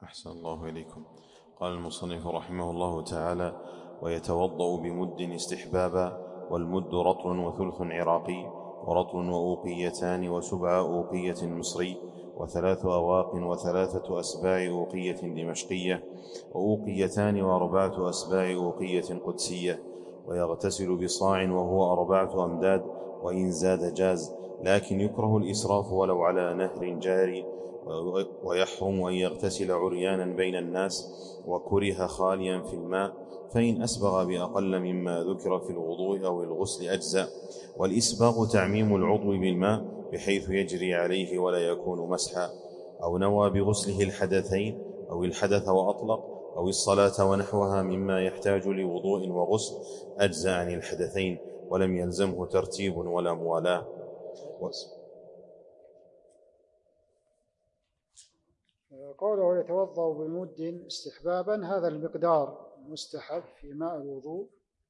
أحسن الله إليكم. قال المصنف رحمه الله تعالى: ويتوضأ بمد استحبابا، والمد رطل وثلث عراقي، ورطل وأوقيتان، وسبع أوقية مصري، وثلاث أواق، وثلاثة أسباع أوقية دمشقية، وأوقيتان، وأربعة أسباع أوقية قدسية. ويغتسل بصاع وهو 4 أمداد، وإن زاد جاز، لكن يكره الإسراف ولو على نهر جاري. ويحرم أن يغتسل عريانا بين الناس، وكره خاليا في الماء، فإن أسبغ بأقل مما ذكر في الوضوء أو الغسل أجزاء. والإسباغ تعميم العضو بالماء بحيث يجري عليه ولا يكون مسحا، أو نوى بغسله الحدثين أو الحدث وأطلق، أو الصلاة ونحوها مما يحتاج لوضوء وغسل، أجزاء عن الحدثين، ولم يلزمه ترتيب ولا موالاة. قوله يتوضأ بمد استحبابا، هذا المقدار مستحب في ماء الوضوء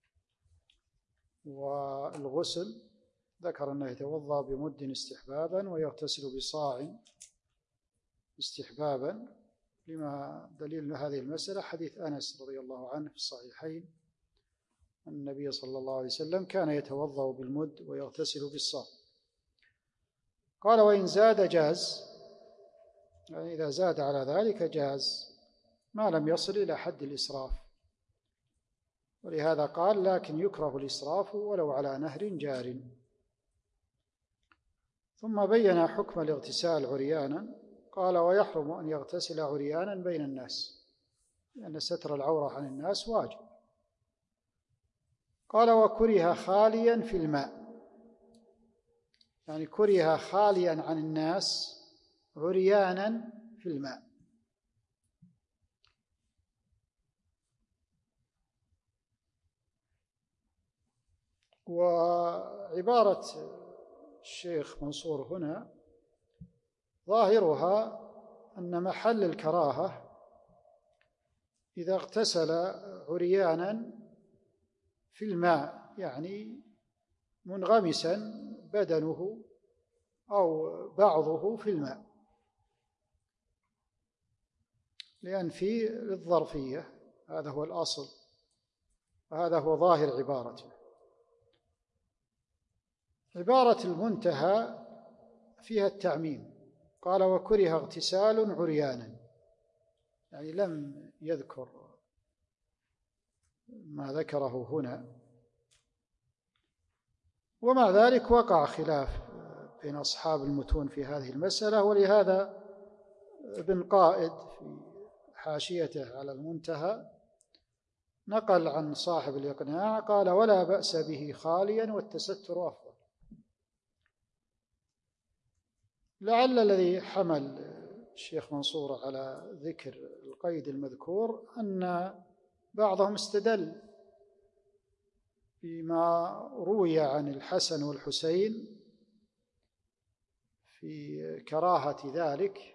والغسل. ذكر أنه يتوضأ بمد استحبابا ويغتسل بصاع استحبابا، لما دليل هذه المسألة حديث أنس رضي الله عنه في الصحيحين أن النبي صلى الله عليه وسلم كان يتوضأ بالمد ويغتسل بالصاع. قال: وإن زاد جاز، يعني إذا زاد على ذلك جاز ما لم يصل إلى حد الإسراف. ولهذا قال: لكن يكره الإسراف ولو على نهر جار. ثم بين حكم الاغتسال عريانا، قال: ويحرم أن يغتسل عريانا بين الناس، لأن ستر العورة عن الناس واجب. قال: وكره خاليا في الماء، يعني كره خاليا عن الناس عريانا في الماء. وعبارة الشيخ منصور هنا ظاهرها أن محل الكراهة إذا اغتسل عريانا في الماء، يعني منغمسا بدنه أو بعضه في الماء، لأن في الظرفية، هذا هو الأصل وهذا هو ظاهر عبارته. عبارة المنتهى فيها التعميم، قال: وكره اغتسال عريانا، يعني لم يذكر ما ذكره هنا. ومع ذلك وقع خلاف بين أصحاب المتون في هذه المسألة، ولهذا ابن قائد في حاشيته على المنتهى نقل عن صاحب الإقناع قال: ولا بأس به خاليا والتستر أفضل. لعل الذي حمل الشيخ منصور على ذكر القيد المذكور أن بعضهم استدل بما روي عن الحسن والحسين في كراهة ذلك،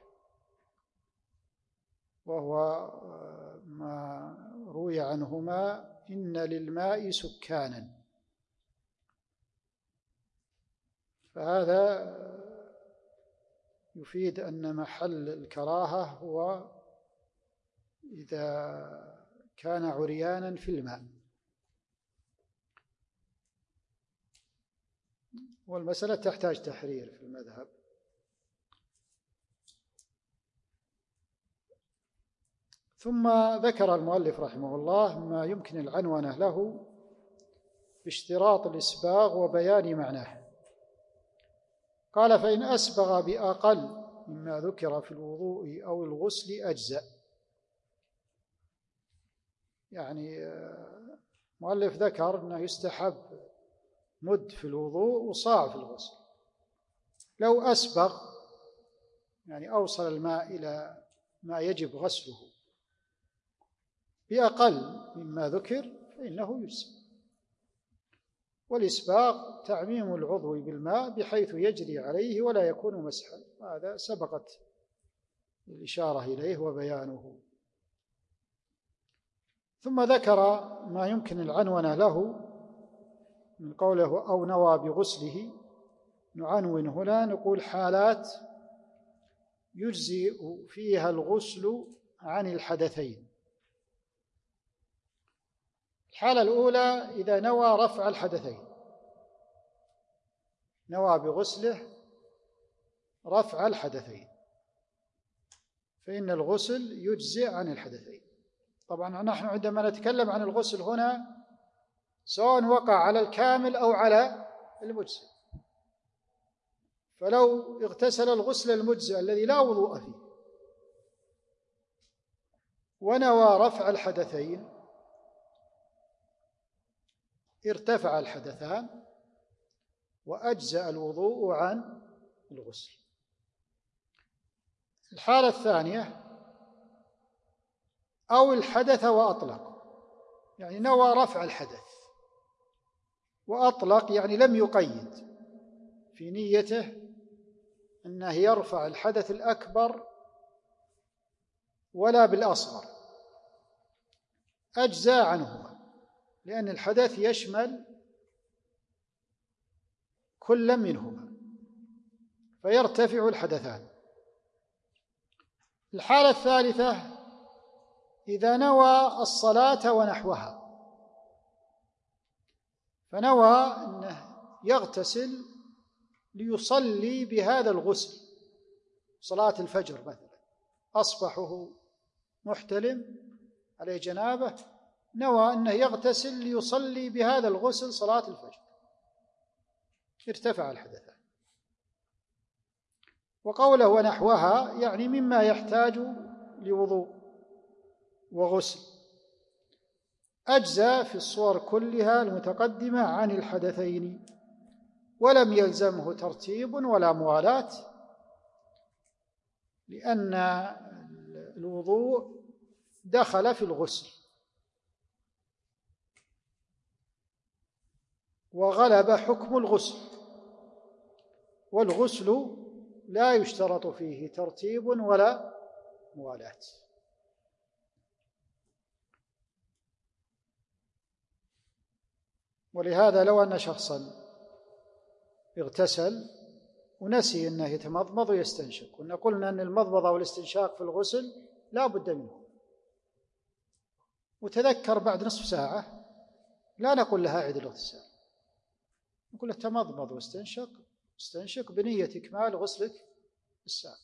وهو ما روي عنهما: إن للماء سكانا. فهذا يفيد أن محل الكراهة هو إذا كان عريانا في الماء. والمسألة تحتاج تحرير في المذهب. ثم ذكر المؤلف رحمه الله ما يمكن العنونة له باشتراط الإسباغ وبيان معناه. قال: فإن أسبغ بأقل مما ذكر في الوضوء أو الغسل أجزاء. يعني المؤلف ذكر أنه يستحب مد في الوضوء وصاع في الغسل. لو أسبغ يعني أوصل الماء إلى ما يجب غسله بأقل مما ذكر فإنه يجزئ. والإسباغ تعميم العضو بالماء بحيث يجري عليه ولا يكون مسحا، هذا سبقت الإشارة إليه وبيانه. ثم ذكر ما يمكن العنونة له من قوله: أو نوى بغسله. نعنون هنا نقول حالات يجزئ فيها الغسل عن الحدثين. الحالة الأولى إذا نوى رفع الحدثين، نوى بغسله رفع الحدثين، فإن الغسل يجزئ عن الحدثين. طبعا نحن عندما نتكلم عن الغسل هنا سواء وقع على الكامل أو على المجزئ، فلو اغتسل الغسل المجزئ الذي لا وضوء فيه ونوى رفع الحدثين ارتفع الحدثان وأجزأ الوضوء عن الغسل. الحالة الثانية أو الحدث وأطلق، يعني نوى رفع الحدث وأطلق، يعني لم يقيد في نيته أنه يرفع الحدث الأكبر ولا بالأصغر، أجزاء عنهما، لأن الحدث يشمل كل منهما فيرتفع الحدثان. الحالة الثالثة إذا نوى الصلاة ونحوها، فنوى أنه يغتسل ليصلي بهذا الغسل صلاة الفجر مثلا، أصبحه محتلم عليه جنابه، نوى أنه يغتسل ليصلي بهذا الغسل صلاة الفجر، ارتفع الحدثان. وقوله ونحوها يعني مما يحتاج لوضوء وغسل، أجزى في الصور كلها المتقدمة عن الحدثين، ولم يلزمه ترتيب ولا موالاة، لأن الوضوء دخل في الغسل وغلب حكم الغسل، والغسل لا يشترط فيه ترتيب ولا موالاة. ولهذا لو أن شخصا اغتسل ونسي أنه يتمضمض ويستنشق، وأن قلنا أن المضمضة والاستنشاق في الغسل لا بد منه، وتذكر بعد نصف ساعة، لا نقول لها أعد الاغتسال، نقول له تمضمض واستنشق بنية إكمال غسلك السابق،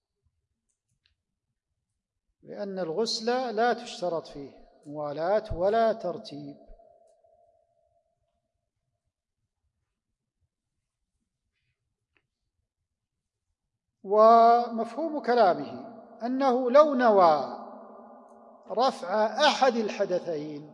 لأن الغسل لا تشترط فيه موالاة ولا ترتيب. ومفهوم كلامه أنه لو نوى رفع أحد الحدثين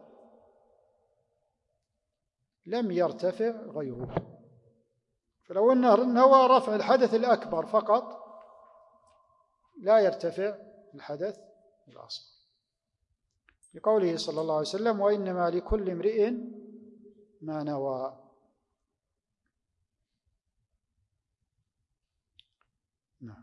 لم يرتفع غيره، فلو أنه نوى رفع الحدث الأكبر فقط لا يرتفع الحدث الأصغر، لقوله صلى الله عليه وسلم وإنما لكل امرئ ما نوى. نعم.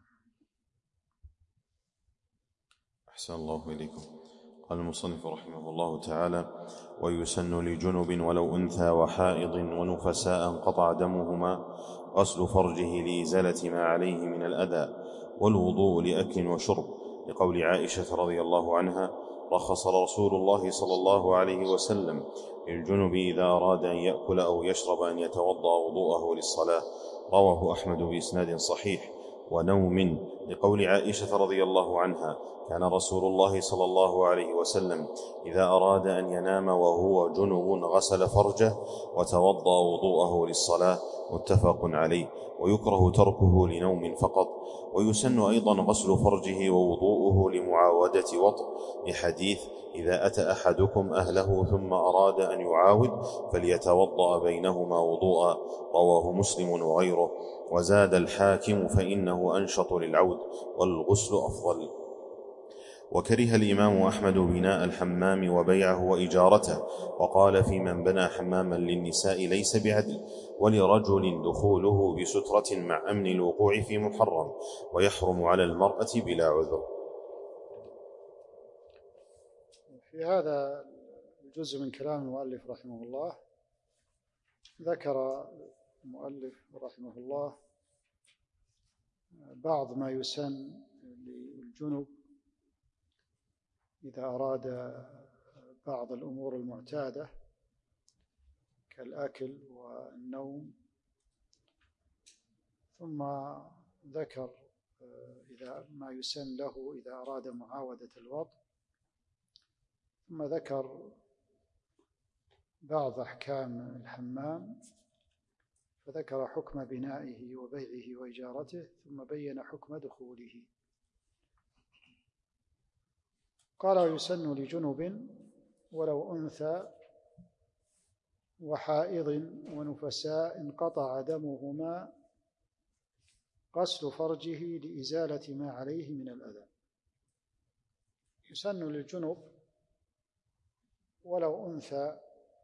أحسن الله إليكم. قال المصنف رحمه الله تعالى ويسن لجنب ولو أنثى وحائض ونفساء انقطع دمهما غسل فرجه لإزالة ما عليه من الأذى، والوضوء لأكل وشرب، لقول عائشة رضي الله عنها رخص رسول الله صلى الله عليه وسلم للجنب إذا أراد أن يأكل أو يشرب أن يتوضأ وضوءه للصلاة، رواه أحمد بإسناد صحيح. ونوم، لقول عائشة رضي الله عنها كان رسول الله صلى الله عليه وسلم إذا أراد أن ينام وهو جنب غسل فرجه وتوضأ وضوءه للصلاة، متفق عليه. ويكره تركه لنوم فقط. ويسن أيضا غسل فرجه ووضوءه لمعاودة وطء، لحديث إذا أتى أحدكم أهله ثم أراد أن يعاود فليتوضأ بينهما وضوءا، رواه مسلم وغيره. وزاد الحاكم فإنه أنشط للعود، والغسل أفضل. وكره الإمام أحمد بناء الحمام وبيعه وإجارته، وقال في من بنى حماما للنساء ليس بعدل، ولرجل دخوله بسترة مع أمن الوقوع في محرم، ويحرم على المرأة بلا عذر. في هذا الجزء من كلام المؤلف رحمه الله ذكر المؤلف رحمه الله بعض ما يسن للجنب إذا أراد بعض الأمور المعتادة كالأكل والنوم، ثم ذكر إذا ما يسن له إذا أراد معاودة الوضع، ثم ذكر بعض أحكام الحمام، فذكر حكم بنائه وبيعه وإجارته، ثم بين حكم دخوله. قال: ويسن لجنب ولو أنثى وحائض ونفساء انقطع دمهما غسل فرجه لإزالة ما عليه من الأذى. يسن للجنب ولو أنثى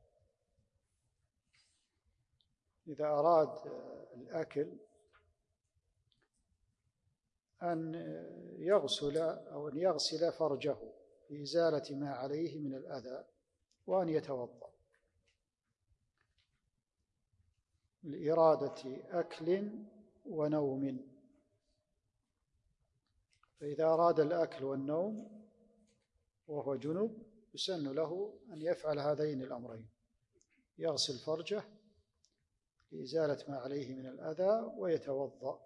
إذا أراد الأكل أن يغسل أو أن يغسل فرجه لإزالة ما عليه من الأذى، وأن يتوضأ لإرادة أكل ونوم. فإذا أراد الأكل والنوم وهو جنب يسن له أن يفعل هذين الأمرين: يغسل فرجه لإزالة ما عليه من الأذى ويتوضأ.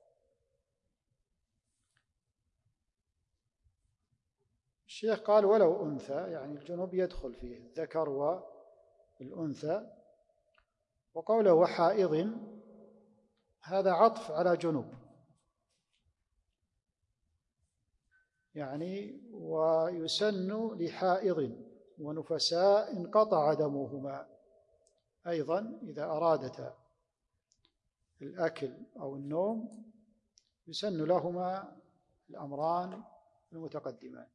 الشيخ قال: ولو أنثى، يعني الجنب يدخل فيه الذكر والأنثى. وقوله وحائض هذا عطف على جنب، يعني ويسن لحائض ونفساء انقطع دمهما أيضا إذا أرادتا الأكل أو النوم يسن لهما الأمران المتقدمان.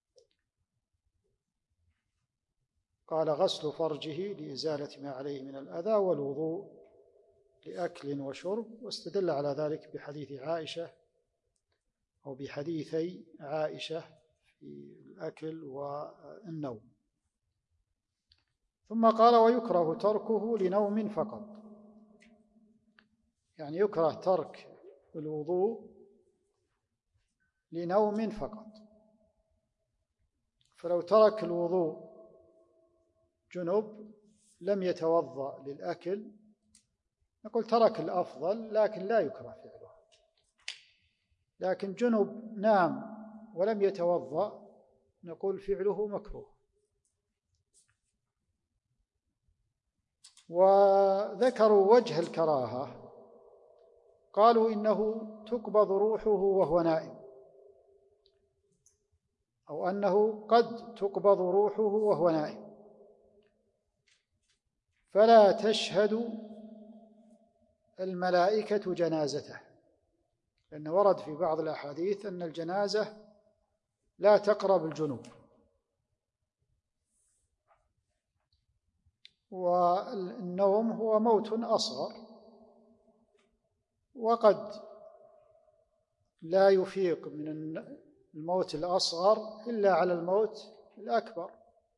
قال: غسل فرجه لإزالة ما عليه من الأذى، والوضوء لأكل وشرب. واستدل على ذلك بحديث عائشة أو بحديثي عائشة في الأكل والنوم. ثم قال: ويكره تركه لنوم فقط، يعني يكره ترك الوضوء لنوم فقط. فلو ترك الوضوء جنب لم يتوضأ للأكل نقول ترك الأفضل، لكن لا يكره فعله. لكن جنب نام ولم يتوضأ نقول فعله مكروه. وذكروا وجه الكراهة، قالوا إنه تقبض روحه وهو نائم، أو أنه قد تقبض روحه وهو نائم فلا تشهد الملائكة جنازته، لأن ورد في بعض الأحاديث أن الجنازة لا تقرب الجنوب. والنوم هو موت أصغر، وقد لا يفيق من الموت الأصغر إلا على الموت الأكبر.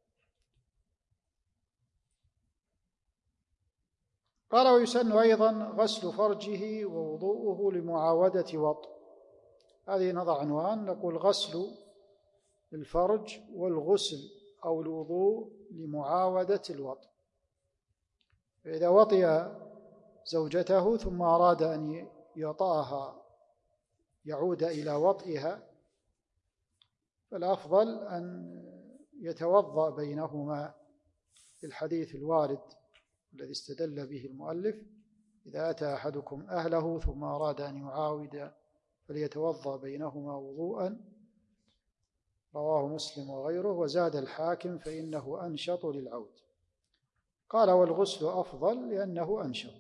قال: ويسن أيضا غسل فرجه ووضوءه لمعاودة وطء. هذه نضع عنوان، نقول غسل الفرج والغسل أو الوضوء لمعاودة الوطء. فإذا وطئ زوجته ثم أراد أن يطأها يعود إلى وطئها فالأفضل أن يتوضأ بينهما في الحديث الوارد الذي استدل به المؤلف: إذا أتى أحدكم أهله ثم أراد أن يعاود فليتوضأ بينهما وضوءا، رواه مسلم وغيره. وزاد الحاكم: فإنه أنشط للعود. قال: والغسل أفضل لأنه أنشط.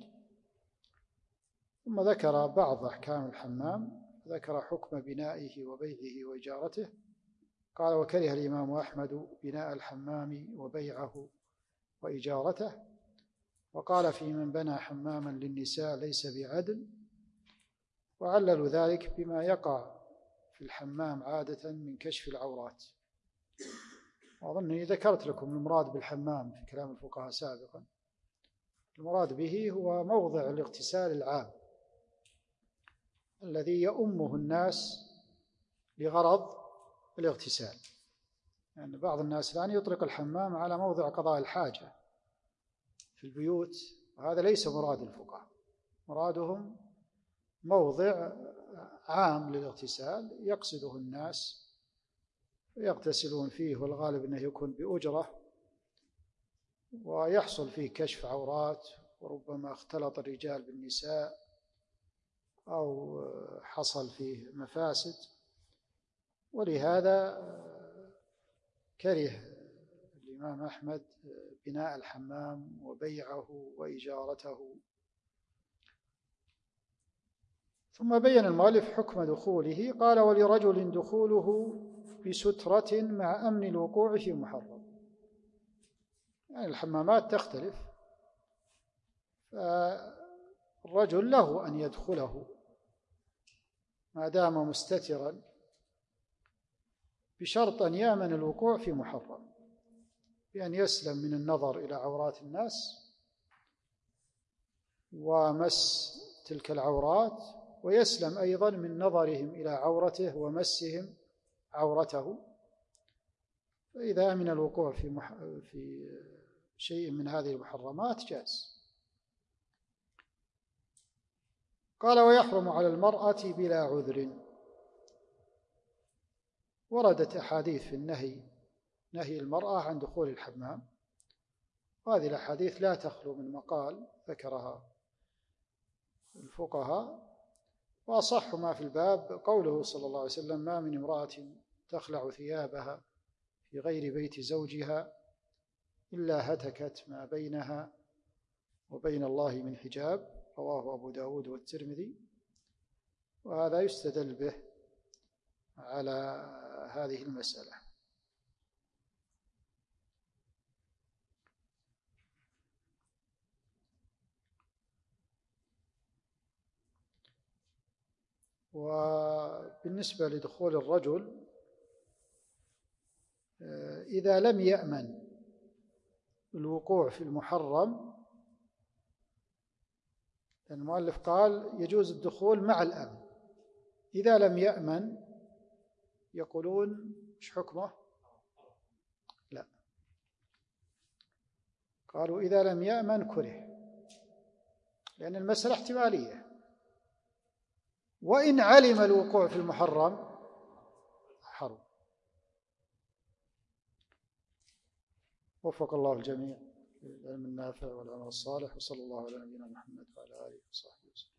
ثم ذكر بعض أحكام الحمام، ذكر حكم بنائه وبيعه وإجارته. قال: وكره الإمام أحمد بناء الحمام وبيعه وإجارته، وقال: في من بنى حماما للنساء ليس بعدل. وعللوا ذلك بما يقع في الحمام عادة من كشف العورات. وأظنني ذكرت لكم المراد بالحمام في كلام الفقهاء سابقا. المراد به هو موضع الاغتسال العام الذي يؤمه الناس لغرض الاغتسال. يعني بعض الناس الآن يطلق الحمام على موضع قضاء الحاجة في البيوت، وهذا ليس مراد الفقهاء. مرادهم موضع عام للاغتسال يقصده الناس يغتسلون فيه، والغالب أنه يكون بأجرة، ويحصل فيه كشف عورات، وربما اختلط الرجال بالنساء أو حصل فيه مفاسد. ولهذا كره الإمام أحمد بناء الحمام وبيعه وإجارته. ثم بين المؤلف حكم دخوله، قال: ولرجل دخوله بسترة مع أمن الوقوع في محرم. يعني الحمامات تختلف، فالرجل له أن يدخله ما دام مستترا، بشرط أن يأمن الوقوع في محرم، بأن يسلم من النظر إلى عورات الناس ومس تلك العورات، ويسلم أيضا من نظرهم إلى عورته ومسهم عورته. فإذا أمن الوقوع في شيء من هذه المحرمات جاز. قال: ويحرم على المرأة بلا عذر. وردت أحاديث في نهي المرأة عن دخول الحمام، وهذه الأحاديث لا تخلو من مقال ذكرها الفقهاء. وأصح ما في الباب قوله صلى الله عليه وسلم: ما من امرأة تخلع ثيابها في غير بيت زوجها إلا هتكت ما بينها وبين الله من حجاب. رواه أبو داود والترمذي. وهذا يستدل به على هذه المسألة. وبالنسبة لدخول الرجل، إذا لم يأمن الوقوع في المحرم، المؤلف قال يجوز الدخول مع الأمن. إذا لم يأمن يقولون إيش حكمه؟ لا، قالوا إذا لم يأمن كره، لأن المسألة احتمالية. وإن علم الوقوع في المحرم حرم. وفق الله الجميع للعلم النافع والعمل الصالح، وصلى الله على نبينا محمد وعلى آله وصحبه وسلم.